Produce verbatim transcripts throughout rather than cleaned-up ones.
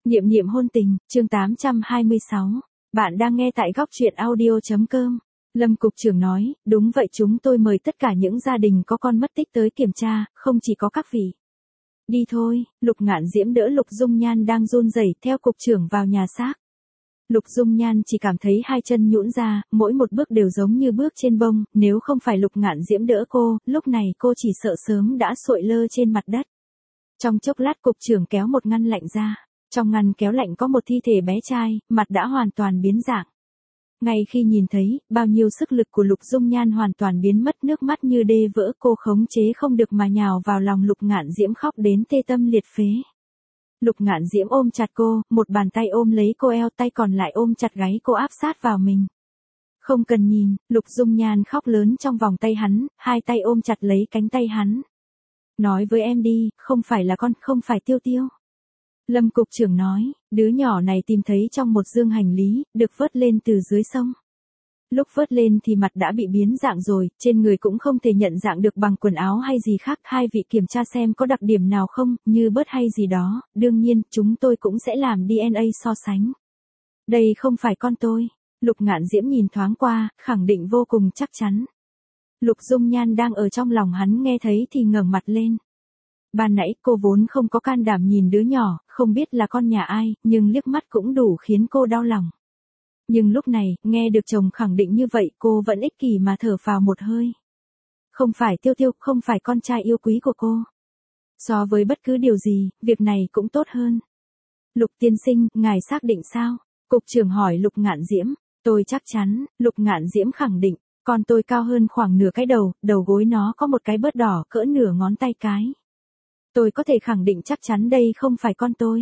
Niệm niệm hôn tình, chương tám trăm hai mươi sáu. Bạn đang nghe tại góc truyện audio.com. Lâm Cục trưởng nói, đúng vậy, chúng tôi mời tất cả những gia đình có con mất tích tới kiểm tra, không chỉ có các vị. Đi thôi. Lục Ngạn Diễm đỡ Lục Dung Nhan đang run rẩy theo cục trưởng vào nhà xác. Lục Dung Nhan chỉ cảm thấy hai chân nhũn ra, mỗi một bước đều giống như bước trên bông, nếu không phải Lục Ngạn Diễm đỡ cô, lúc này cô chỉ sợ sớm đã sụi lơ trên mặt đất. Trong chốc lát cục trưởng kéo một ngăn lạnh ra. Trong ngăn kéo lạnh có một thi thể bé trai, mặt đã hoàn toàn biến dạng. Ngay khi nhìn thấy, bao nhiêu sức lực của Lục Dung Nhan hoàn toàn biến mất, nước mắt như đê vỡ, cô khống chế không được mà nhào vào lòng Lục Ngạn Diễm khóc đến tê tâm liệt phế. Lục Ngạn Diễm ôm chặt cô, một bàn tay ôm lấy cô eo, tay còn lại ôm chặt gáy cô áp sát vào mình. Không cần nhìn, Lục Dung Nhan khóc lớn trong vòng tay hắn, hai tay ôm chặt lấy cánh tay hắn. Nói với em đi, không phải là con, không phải Tiêu Tiêu. Lâm Cục trưởng nói, đứa nhỏ này tìm thấy trong một dương hành lý, được vớt lên từ dưới sông. Lúc vớt lên thì mặt đã bị biến dạng rồi, trên người cũng không thể nhận dạng được bằng quần áo hay gì khác. Hai vị kiểm tra xem có đặc điểm nào không, như bớt hay gì đó, đương nhiên, chúng tôi cũng sẽ làm đê en a so sánh. Đây không phải con tôi. Lục Ngạn Diễm nhìn thoáng qua, khẳng định vô cùng chắc chắn. Lục Dung Nhan đang ở trong lòng hắn nghe thấy thì ngẩng mặt lên. Ban nãy cô vốn không có can đảm nhìn đứa nhỏ, không biết là con nhà ai, nhưng liếc mắt cũng đủ khiến cô đau lòng. Nhưng lúc này, nghe được chồng khẳng định như vậy, cô vẫn ích kỷ mà thở phào một hơi. Không phải Tiêu Tiêu, không phải con trai yêu quý của cô. So với bất cứ điều gì, việc này cũng tốt hơn. Lục tiên sinh, ngài xác định sao? Cục trưởng hỏi Lục Ngạn Diễm. Tôi chắc chắn, Lục Ngạn Diễm khẳng định. Con tôi cao hơn khoảng nửa cái đầu, đầu gối nó có một cái bớt đỏ cỡ nửa ngón tay cái. Tôi có thể khẳng định chắc chắn đây không phải con tôi.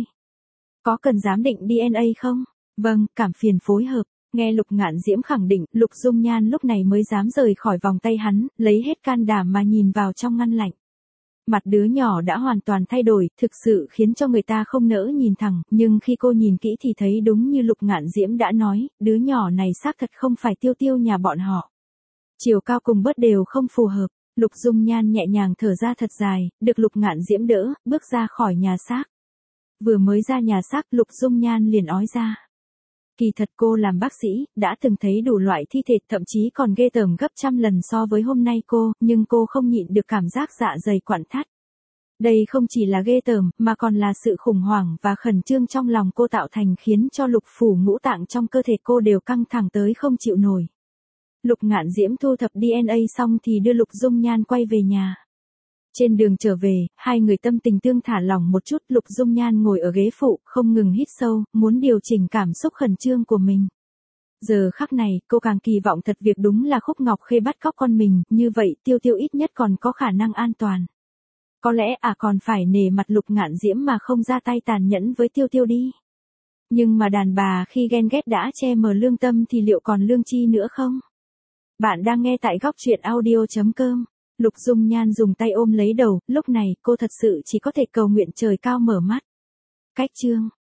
Có cần giám định đê en a không? Vâng, cảm phiền phối hợp. Nghe Lục Ngạn Diễm khẳng định, Lục Dung Nhan lúc này mới dám rời khỏi vòng tay hắn, lấy hết can đảm mà nhìn vào trong ngăn lạnh. Mặt đứa nhỏ đã hoàn toàn thay đổi, thực sự khiến cho người ta không nỡ nhìn thẳng, nhưng khi cô nhìn kỹ thì thấy đúng như Lục Ngạn Diễm đã nói, đứa nhỏ này xác thật không phải Tiêu Tiêu nhà bọn họ. Chiều cao cùng bớt đều không phù hợp. Lục Dung Nhan nhẹ nhàng thở ra thật dài, được Lục Ngạn Diễm đỡ, bước ra khỏi nhà xác. Vừa mới ra nhà xác, Lục Dung Nhan liền ói ra. Kỳ thật cô làm bác sĩ, đã từng thấy đủ loại thi thể, thậm chí còn ghê tởm gấp trăm lần so với hôm nay cô, nhưng cô không nhịn được cảm giác dạ dày quặn thắt. Đây không chỉ là ghê tởm, mà còn là sự khủng hoảng và khẩn trương trong lòng cô tạo thành, khiến cho lục phủ ngũ tạng trong cơ thể cô đều căng thẳng tới không chịu nổi. Lục Ngạn Diễm thu thập đê en a xong thì đưa Lục Dung Nhan quay về nhà. Trên đường trở về, hai người tâm tình tương thả lỏng một chút. Lục Dung Nhan ngồi ở ghế phụ, không ngừng hít sâu, muốn điều chỉnh cảm xúc khẩn trương của mình. Giờ khắc này, cô càng kỳ vọng thật việc đúng là Khúc Ngọc Khê bắt cóc con mình, như vậy Tiêu Tiêu ít nhất còn có khả năng an toàn. Có lẽ à còn phải nể mặt Lục Ngạn Diễm mà không ra tay tàn nhẫn với Tiêu Tiêu đi. Nhưng mà đàn bà khi ghen ghét đã che mờ lương tâm thì liệu còn lương chi nữa không? Bạn đang nghe tại góc truyện audio.com. Lục Dung Nhan dùng tay ôm lấy đầu, lúc này cô thật sự chỉ có thể cầu nguyện trời cao mở mắt. Cách chương